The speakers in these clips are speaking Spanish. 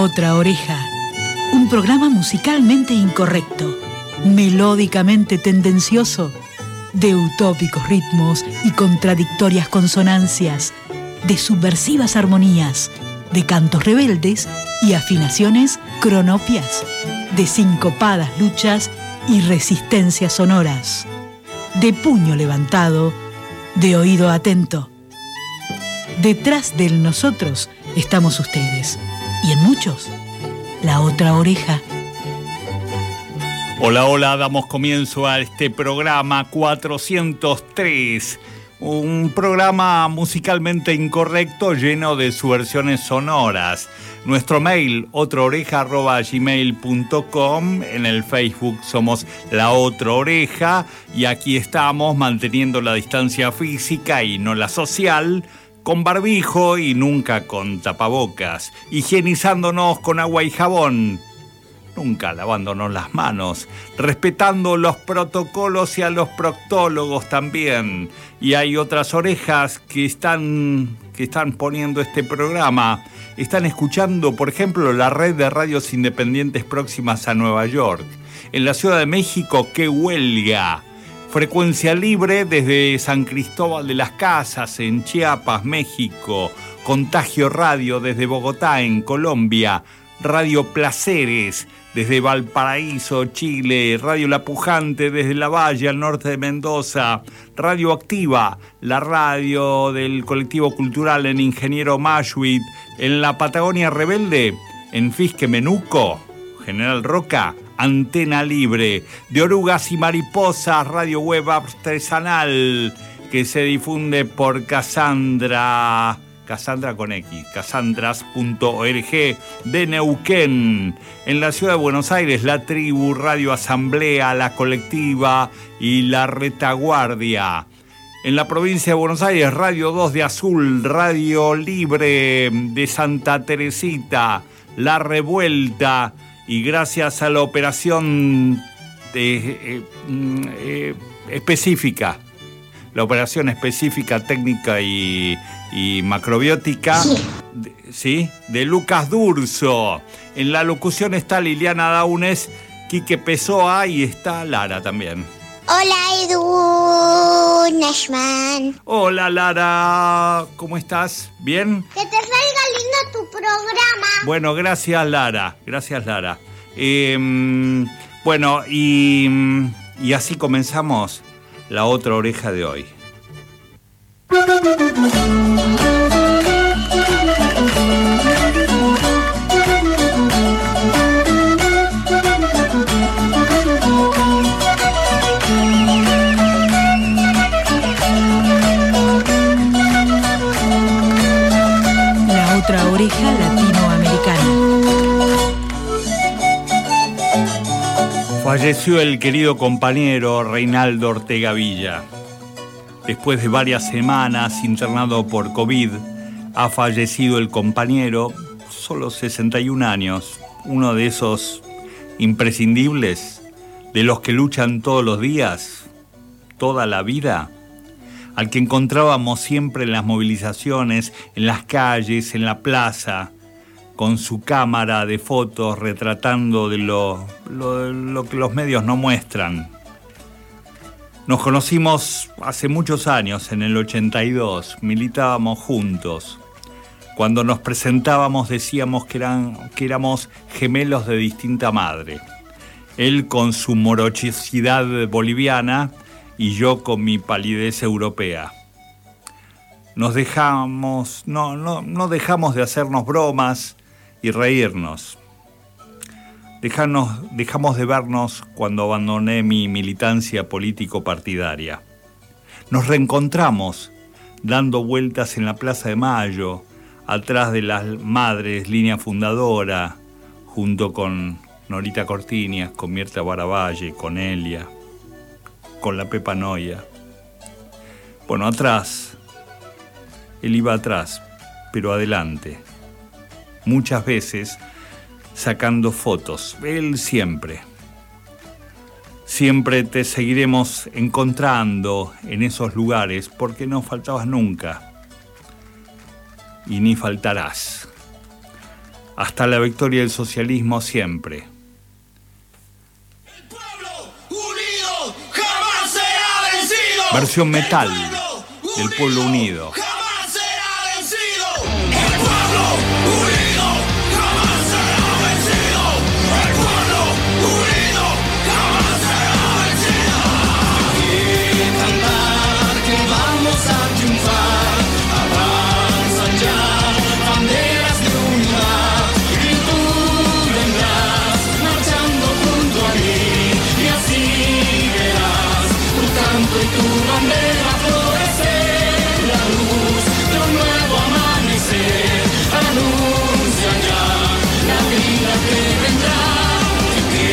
otra oreja, un programa musicalmente incorrecto, melódicamente tendencioso, de utópicos ritmos y contradictorias consonancias, de subversivas armonías, de cantos rebeldes y afinaciones cronopias, de sincopadas luchas y resistencias sonoras, de puño levantado, de oído atento. Detrás del nosotros estamos ustedes, y en muchos, la otra oreja. Hola, hola, damos comienzo a este programa 403, un programa musicalmente incorrecto lleno de subversiones sonoras. Nuestro mail, otraoreja@gmail.com, en el Facebook somos La Otra Oreja, y aquí estamos manteniendo la distancia física y no la social, con barbijo y nunca con tapabocas, higienizándonos con agua y jabón, nunca lavándonos las manos, respetando los protocolos y a los proctólogos también. Y hay otras orejas que están poniendo este programa. Están escuchando, por ejemplo, la red de radios independientes próximas a Nueva York. En la Ciudad de México, ¡qué huelga! Frecuencia Libre desde San Cristóbal de las Casas, en Chiapas, México. Contagio Radio desde Bogotá, en Colombia. Radio Placeres desde Valparaíso, Chile. Radio La Pujante desde La Valle, al norte de Mendoza. Radio Activa, la radio del colectivo cultural en Ingeniero Mashuit. En la Patagonia Rebelde, en Fisque Menuco, General Roca. Antena Libre, de Orugas y Mariposas, radio web artesanal, que se difunde por Cassandra con X, cassandras.org, de Neuquén. En la Ciudad de Buenos Aires, La Tribu, Radio Asamblea, La Colectiva y La Retaguardia. En la provincia de Buenos Aires, Radio 2 de Azul, Radio Libre de Santa Teresita, La Revuelta. Y gracias a la operación específica, la operación específica técnica y macrobiótica, ¿sí? De Lucas Durso. En la locución está Liliana Daunes, Quique Pessoa y está Lara también. Hola, Edu Nashman. Hola, Lara, ¿cómo estás? ¿Bien? Que te salga lindo tu programa. Bueno, gracias, Lara. Gracias, Lara. Bueno, y así comenzamos la otra oreja de hoy. La otra oreja latinoamericana. Falleció el querido compañero Reinaldo Ortega Villa. Después de varias semanas internado por COVID, ha fallecido el compañero, solo 61 años, uno de esos imprescindibles, de los que luchan todos los días, toda la vida, al que encontrábamos siempre en las movilizaciones, en las calles, en la plaza, con su cámara de fotos retratando de lo que los medios no muestran. Nos conocimos hace muchos años, en el 82, militábamos juntos. Cuando nos presentábamos decíamos que éramos gemelos de distinta madre. Él con su morochicidad boliviana y yo con mi palidez europea. No dejamos de hacernos bromas y reírnos. Dejamos de vernos cuando abandoné mi militancia político-partidaria. Nos reencontramos dando vueltas en la Plaza de Mayo, atrás de las Madres, línea fundadora, junto con Norita Cortiñas, con Mirta Baravalle, con Elia, con la Pepa Noia. Bueno, atrás, él iba atrás, pero adelante. Muchas veces sacando fotos, él siempre. Siempre te seguiremos encontrando en esos lugares porque no faltabas nunca y ni faltarás. hasta la victoria del socialismo siempre. El pueblo unido jamás será vencido. Versión metal del Pueblo Unido. Jamás será vencido. El pueblo unido jamás será vencido. El pueblo unido jamás será vencido. Hay que cantar que vamos a triunfar. Avanzan ya banderas de unidad y tú vendrás marchando junto a mí y así verás tu canto y tu bandera florecer. La luz de un nuevo amanecer anuncia ya la vida que vendrá. Hay que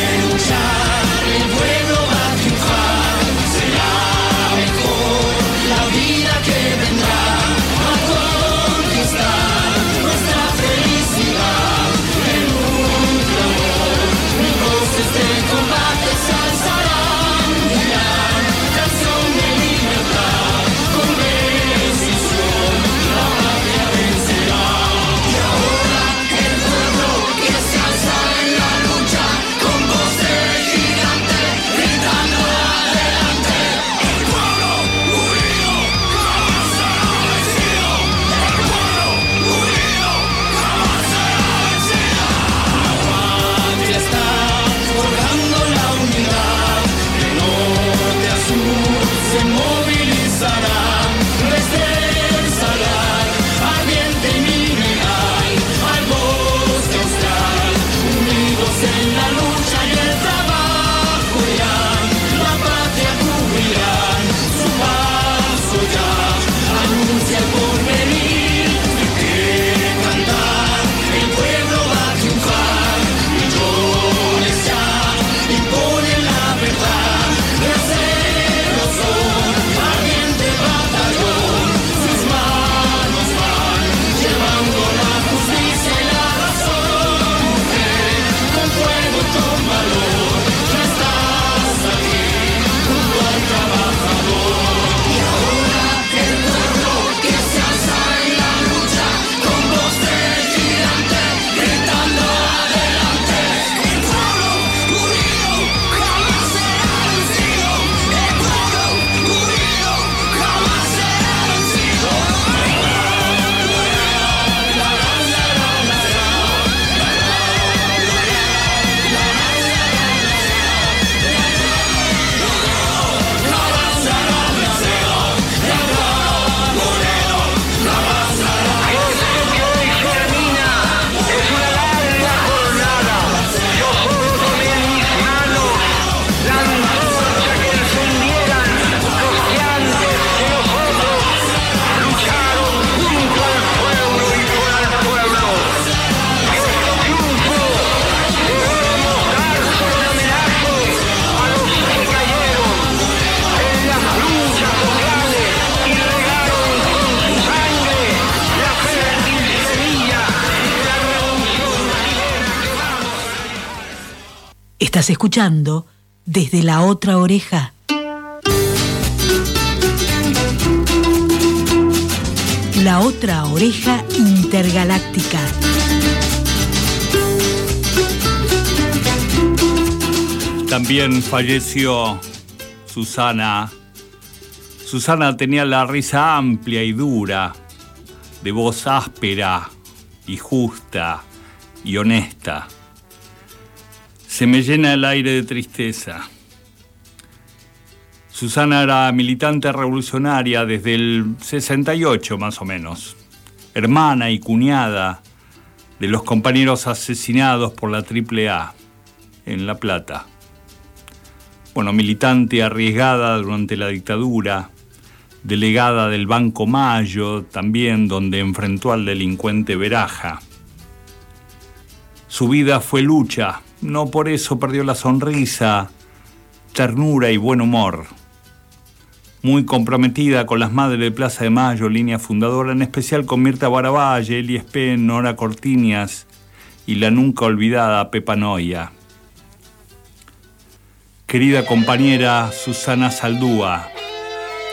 luchar, el pueblo va a triunfar. Será mejor la vida que vendrá a conquistar nuestra felicidad. En un clamor, mil voces de combate se alzarán. Dirán canción de libertad, con decisión la patria vencerá. Y ahora el pueblo que se alza en la lucha, con voz de gigante, gritando adelante. El pueblo unido jamás será vencido. El pueblo unido jamás será vencido. La patria está forjando la unidad, de norte a sur se movilizarán desde el salar ardiente y mineral al bosque austral. Unidos en la lucha y el trabajo irán, la patria cubrirán, su paso ya anuncia el porvenir. Hay que cantar, el pueblo va a triunfar. Millones ya imponen la verdad, guerreros son, ardiente batallón, sus manos van llevando la justicia y la razón. Mujer, con fuego y con valor, ya estás aquí junto al trabajador. Y ahora el pueblo que se alza en la lucha, con voz de gigante, gritando adelante. El pueblo unido jamás será vencido. El pueblo unido jamás será vencido. Estás escuchando Desde la Otra Oreja. La Otra Oreja Intergaláctica. También falleció Susana. Susana tenía la risa amplia y dura, de voz áspera y justa y honesta. Se me llena el aire de tristeza. Susana era militante revolucionaria desde el 68 más o menos, hermana y cuñada de los compañeros asesinados por la AAA en La Plata. Bueno, militante arriesgada durante la dictadura, delegada del Banco Mayo también, donde enfrentó al delincuente Beraja. Su vida fue lucha, no por eso perdió la sonrisa, ternura y buen humor. Muy comprometida con las madres de Plaza de Mayo, línea fundadora, en especial con Mirta Baravalle, Eli Espen, Nora Cortiñas y la nunca olvidada Pepa Noia. Querida compañera Susana Saldúa,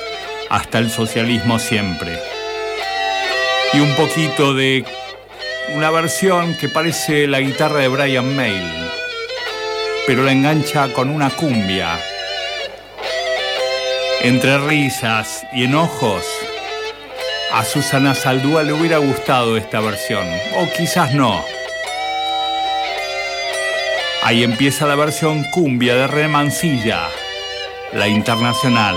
hasta el socialismo siempre. Y un poquito de una versión que parece la guitarra de Brian May, pero la engancha con una cumbia. Entre risas y enojos, a Susana Zaldúa le hubiera gustado esta versión, o quizás no. Ahí empieza la versión cumbia de René Mansilla, la internacional.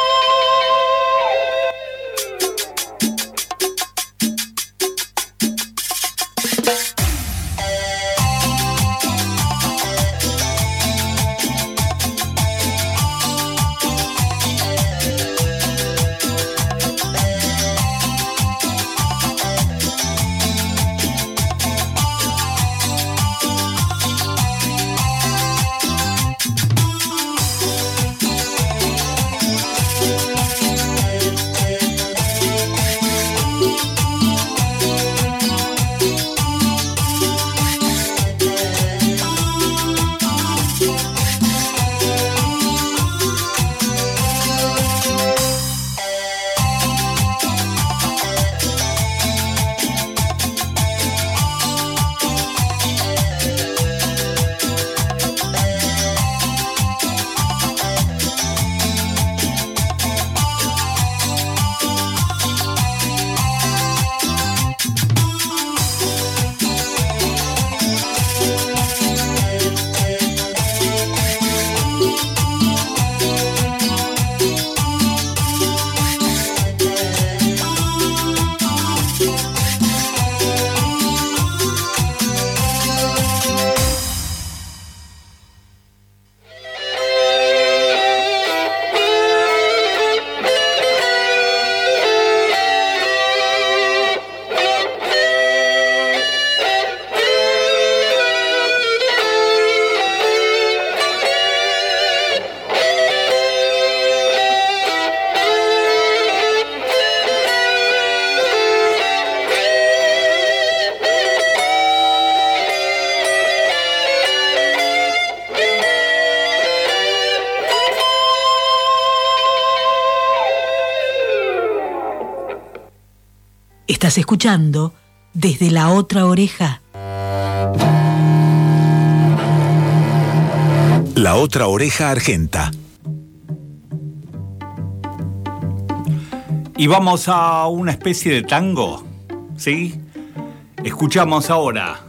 Estás escuchando Desde la Otra Oreja. La Otra Oreja Argenta. Y vamos a una especie de tango, ¿sí? Escuchamos ahora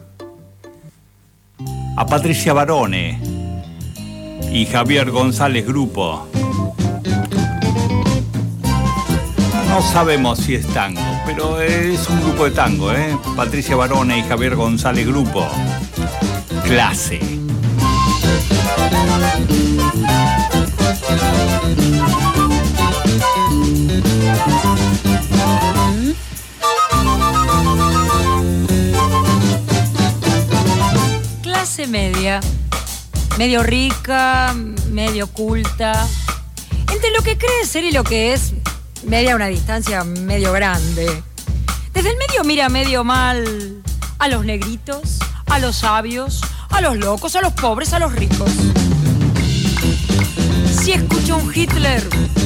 a Patricia Barone y Javier González Grupo. No sabemos si es tango, pero es un grupo de tango, ¿eh? Patricia Barone y Javier González Grupo. Clase. Clase media, medio rica, medio culta. Entre lo que cree ser y lo que es, media una distancia medio grande. Desde el medio mira medio mal a los negritos, a los sabios, a los locos, a los pobres, a los ricos. Si escucha un Hitler,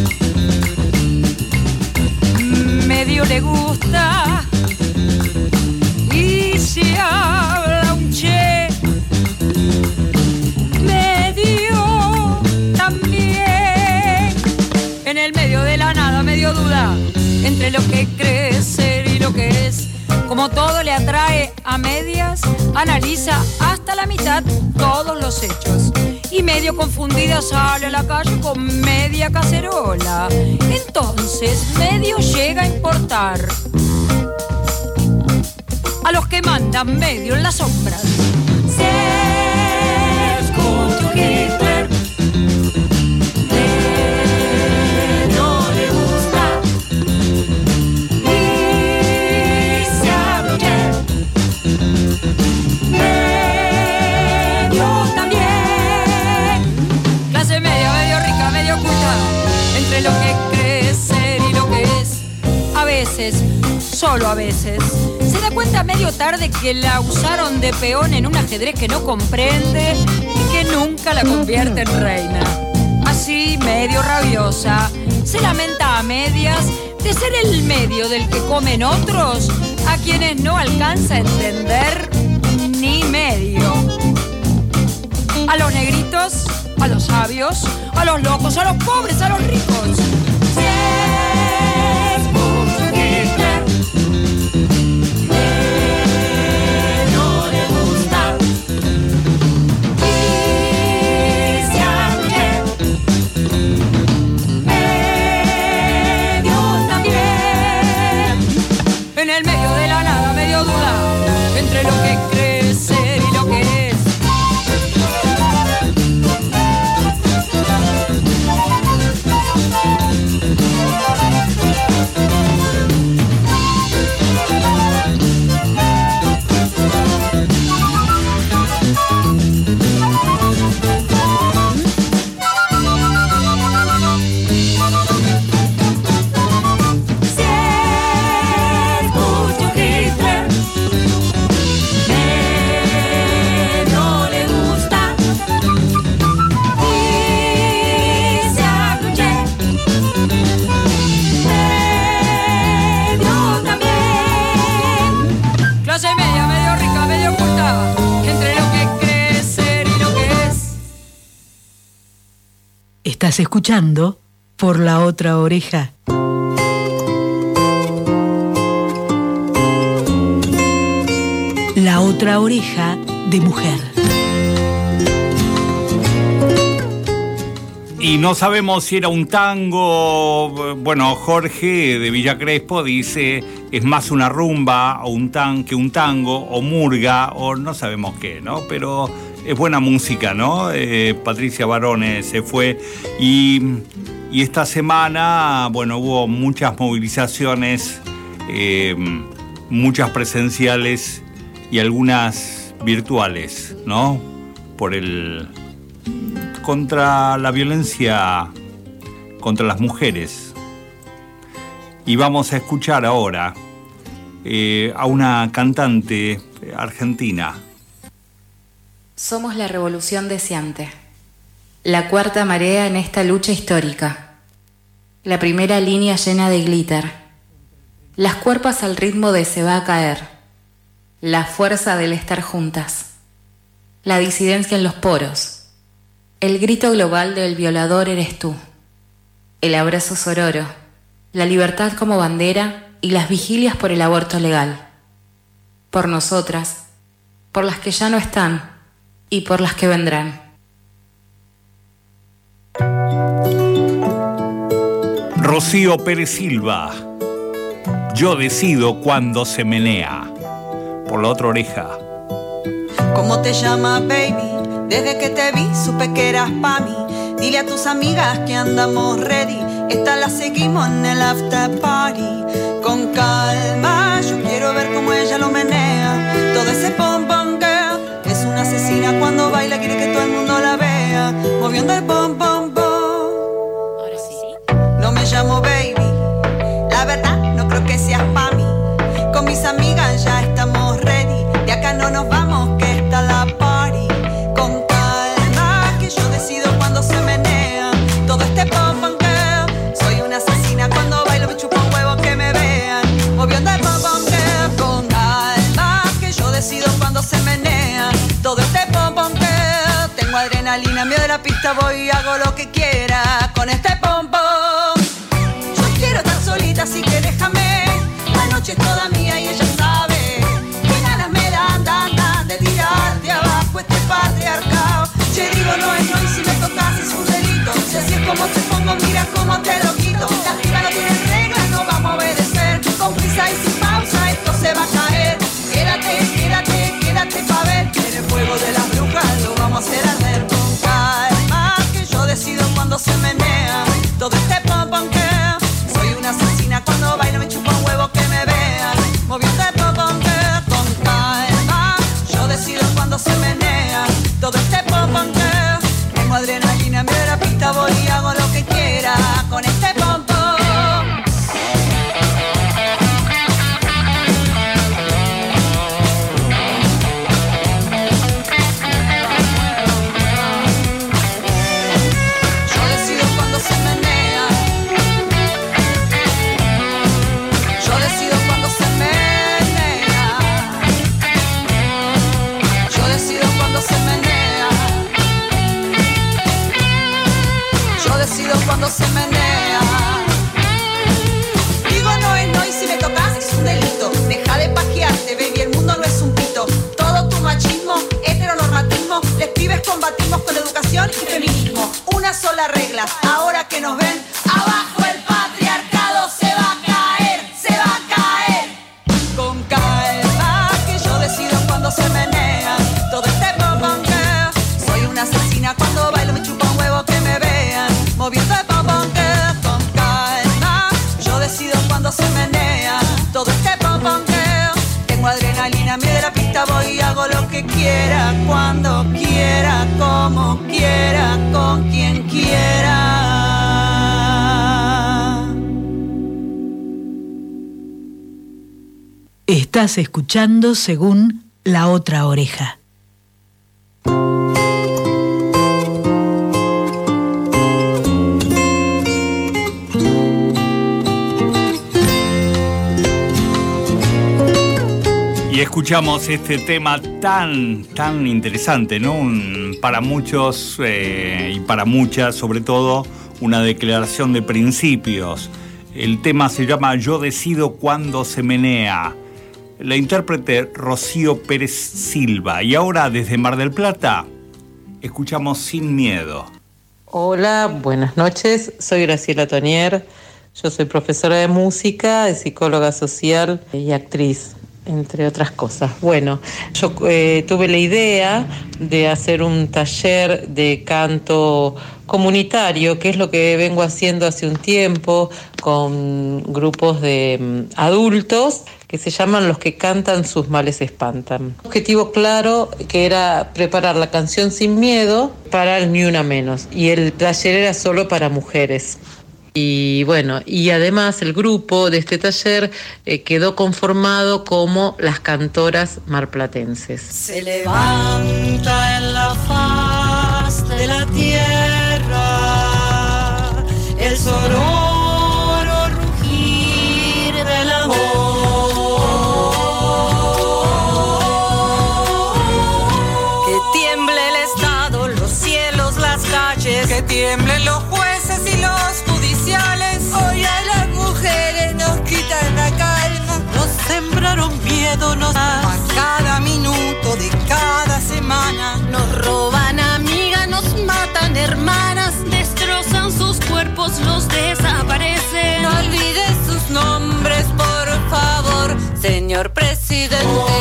medio le gusta. Y si habla un Che, medio también. En el medio de la nada, medio duda entre lo que cree ser y lo que es. Como todo le atrae a medias, analiza hasta la mitad todos los hechos. Y medio confundida sale a la calle con media cacerola. Entonces medio llega a importar a los que mandan medio en las sombras. Se escucha un Hitler, no le gusta. Y se habla medio también. Clase media, medio rica, medio oculta. Entre lo que cree ser y lo que es. A veces, solo a veces, se da cuenta medio tarde que la usaron de peón en un ajedrez que no comprende y que nunca la convierte en reina. Así, medio rabiosa, se lamenta a medias, de ser el medio del que comen otros, a quienes no alcanza a entender ni medio. A los negritos, a los sabios, a los locos, a los pobres, a los ricos. Si es mucho Hitler, no le gusta. Y se abre medio también. En el medio de la nada, medio duda, entre lo que cree ser y lo que es. Estás escuchando Por la Otra Oreja. La Otra Oreja de Mujer. Y no sabemos si era un tango. Bueno, Jorge de Villa Crespo dice es más una rumba o que un tango o murga o no sabemos qué, ¿no? Pero es buena música, ¿no? Patricia Barone se fue y esta semana, bueno, hubo muchas movilizaciones, muchas presenciales y algunas virtuales, ¿no? Contra la violencia contra las mujeres. Y vamos a escuchar ahora a una cantante argentina. Somos la revolución deseante, la cuarta marea en esta lucha histórica, la primera línea llena de glitter, las cuerpas al ritmo de se va a caer, la fuerza del estar juntas, la disidencia en los poros, el grito global del violador eres tú, el abrazo sororo, la libertad como bandera y las vigilias por el aborto legal, por nosotras, por las que ya no están, y por las que vendrán. Rocío Pérez Silva, yo decido cuando se menea. Por la Otra Oreja. ¿Cómo te llamas, baby? Desde que te vi supe que eras pa' mí. Dile a tus amigas que andamos ready. Esta la seguimos en el after party. Con calma, yo quiero ver cómo ella lo menea. Todo ese pom pom girl es una asesina cuando baila, quiere que todo el mundo la vea. Moviendo el pom pom pom. Ahora sí. No me llamo baby, la verdad no creo que seas pa' mí. Con mis amigas ya estamos ready. De acá no nos vamos que está la party. Con calma, que yo decido cuando se menea. Todo este pom pom girl. Soy una asesina cuando bailo, me chupa un huevo que me vean. Moviendo el pom pom girl. Con calma, que yo decido cuando se menea. Todo este pom pom girl. Tengo adrenalina, miedo de la pista, voy y hago lo que quiera. Con este pom pom. Yo quiero estar solita, así que déjame. La noche es toda mía y ella sabe. Qué ganas me dan de tirar de abajo este patriarcado. Che, digo, no es no, y si me tocas es un delito. Si así es como te pongo, mira cómo te lo quito. La piba no tiene reglas, no vamos a obedecer. Con prisa y sin pausa esto se va a caer. Quédate, quédate, quédate pa' ver. En el fuego de las brujas lo vamos a hacer arder. Con calma, que yo decido cuando se menea. Todo este pom pom que soy una asesina cuando bailo, me chupa un huevo que me vean. Moviendo el pom pom que con calma. Yo decido cuando se menea. Todo este pom pom que tengo adrenalina, en vez de la pista voy y hago lo que quiera. Con este pom pom. Yo decido cuando se menea. allá voy, hago lo que quiera, cuando quiera, como quiera, con quien quiera. Estás escuchando según La Otra Oreja. Y escuchamos este tema tan interesante, ¿no? Para muchos y para muchas, sobre todo, una declaración de principios. El tema se llama Yo decido cuándo se menea. La intérprete Rocío Pérez Silva. Y ahora, desde Mar del Plata, escuchamos Sin Miedo. Hola, buenas noches. Soy Graciela Tonier. Yo soy profesora de música, de psicóloga social y actriz, entre otras cosas. Bueno, yo tuve la idea de hacer un taller de canto comunitario, que es lo que vengo haciendo hace un tiempo con grupos de adultos que se llaman Los que cantan sus males espantan. Un objetivo claro que era preparar la canción Sin Miedo para el Ni Una Menos, y el taller era solo para mujeres. Y bueno, y además el grupo de este taller quedó conformado como las cantoras marplatenses. Se levanta en la faz de la tierra el sonoro rugir del amor. Que tiemble el Estado, los cielos, las calles, que tiemblen los jueces y los judiciales. Hoy a las mujeres nos quitan la calma, nos sembraron miedo, a cada minuto de cada semana. Nos roban amigas, nos matan hermanas, destrozan sus cuerpos, los desaparecen. No olvides sus nombres, por favor, señor presidente.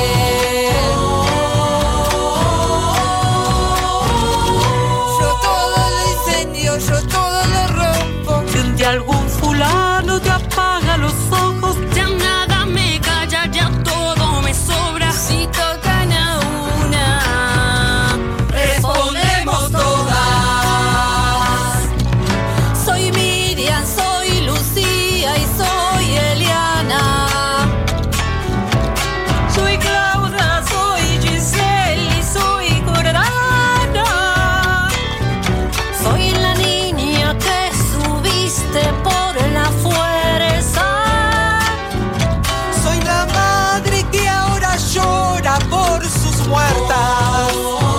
Yo todo lo incendio, yo todo lo rompo. Si un día algún fulano te apaga los ojos, ya nada me calla, ya todo me sobra. Si tocan a una, respondemos todas. Soy Miriam, soy Lucía y soy Eliana. Soy Claudia, soy Giselle y soy Jordana. Soy la niña que subiste por la fuerza. Soy la madre que ahora llora por sus muertas.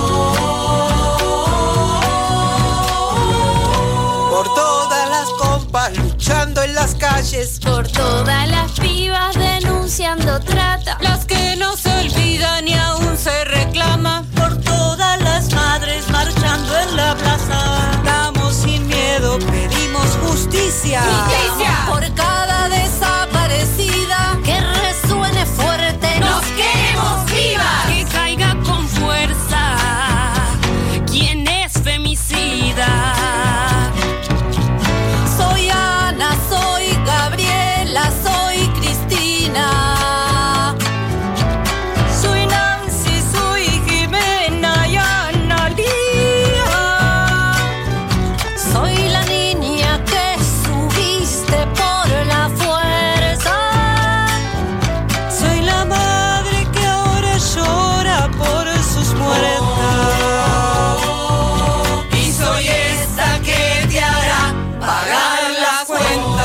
Por todas las compas luchando en las calles, Por todas las pibas denunciando trata. las que no se olvidan y aún se reclama. Por todas las madres marchando en la plaza, damos sin miedo, pedimos justicia. ¡Justicia! Por cada desaparecida, Que resuene fuerte. nos queremos vivas. Que caiga con fuerza quien es femicida. Soy Ana, soy Gabriela, soy Cristina. Soy Nancy, soy Jimena y Analía. Soy la niña que subiste por la fuerza. Soy la madre que ahora llora por sus muertas. Y soy esa que te hará pagar la cuenta.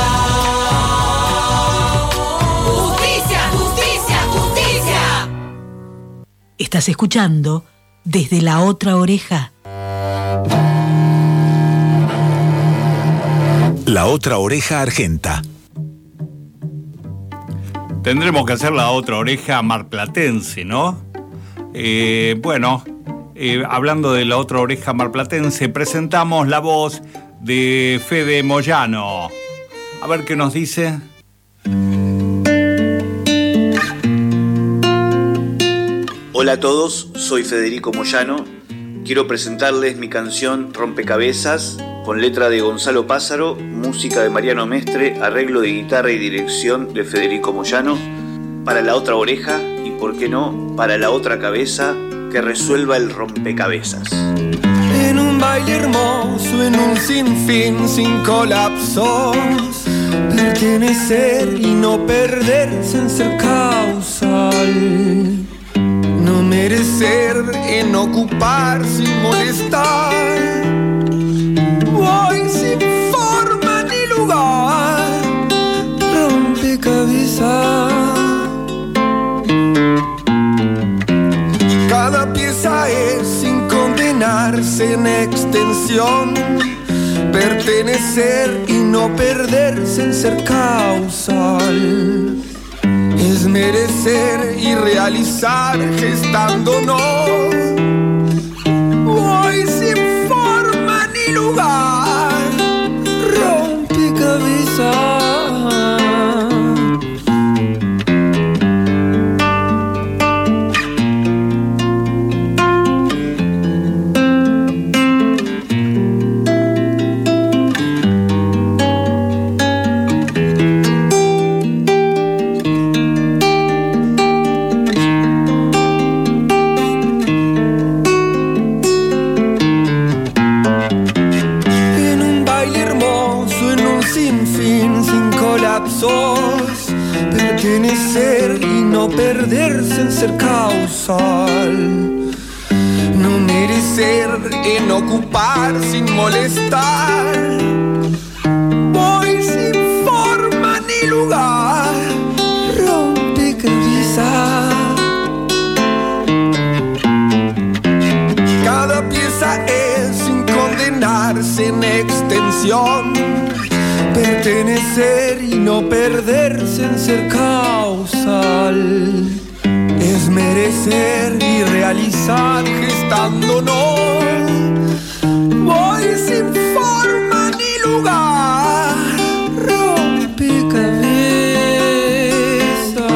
Justicia, justicia, justicia. Estás escuchando Desde la Otra Oreja. La Otra Oreja Argenta. Tendremos que hacer la otra oreja marplatense, ¿no? Hablando de la otra oreja marplatense, presentamos la voz de Fede Moyano. A ver qué nos dice. Hola a todos, soy Federico Moyano. Quiero presentarles mi canción Rompecabezas, con letra de Gonzalo Pázaro, música de Mariano Mestre, arreglo de guitarra y dirección de Federico Moyano, para la otra oreja y ¿por qué no?, para la otra cabeza que resuelva el rompecabezas. En un baile hermoso, en un sinfín sin colapsos, pertenecer y no perderse en ser causal, no merecer en ocupar sin molestar, voy sin forma ni lugar, rompecabezas. Cada pieza es sin condenarse en extensión, pertenecer y no perderse en ser causal, es merecer y realizar gestándonos, voy sin forma ni lugar, rompecabezas. Pertenecer y no perderse en ser causal, no merecer en ocupar sin molestar, voy sin forma ni lugar, rompecabezas. Cada pieza es sin condenarse en extensión, pertenecer y no perderse en ser causal, es merecer y realizar gestándonos, voy sin forma ni lugar, rompecabezas.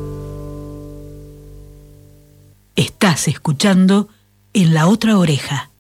Estás escuchando En la otra oreja.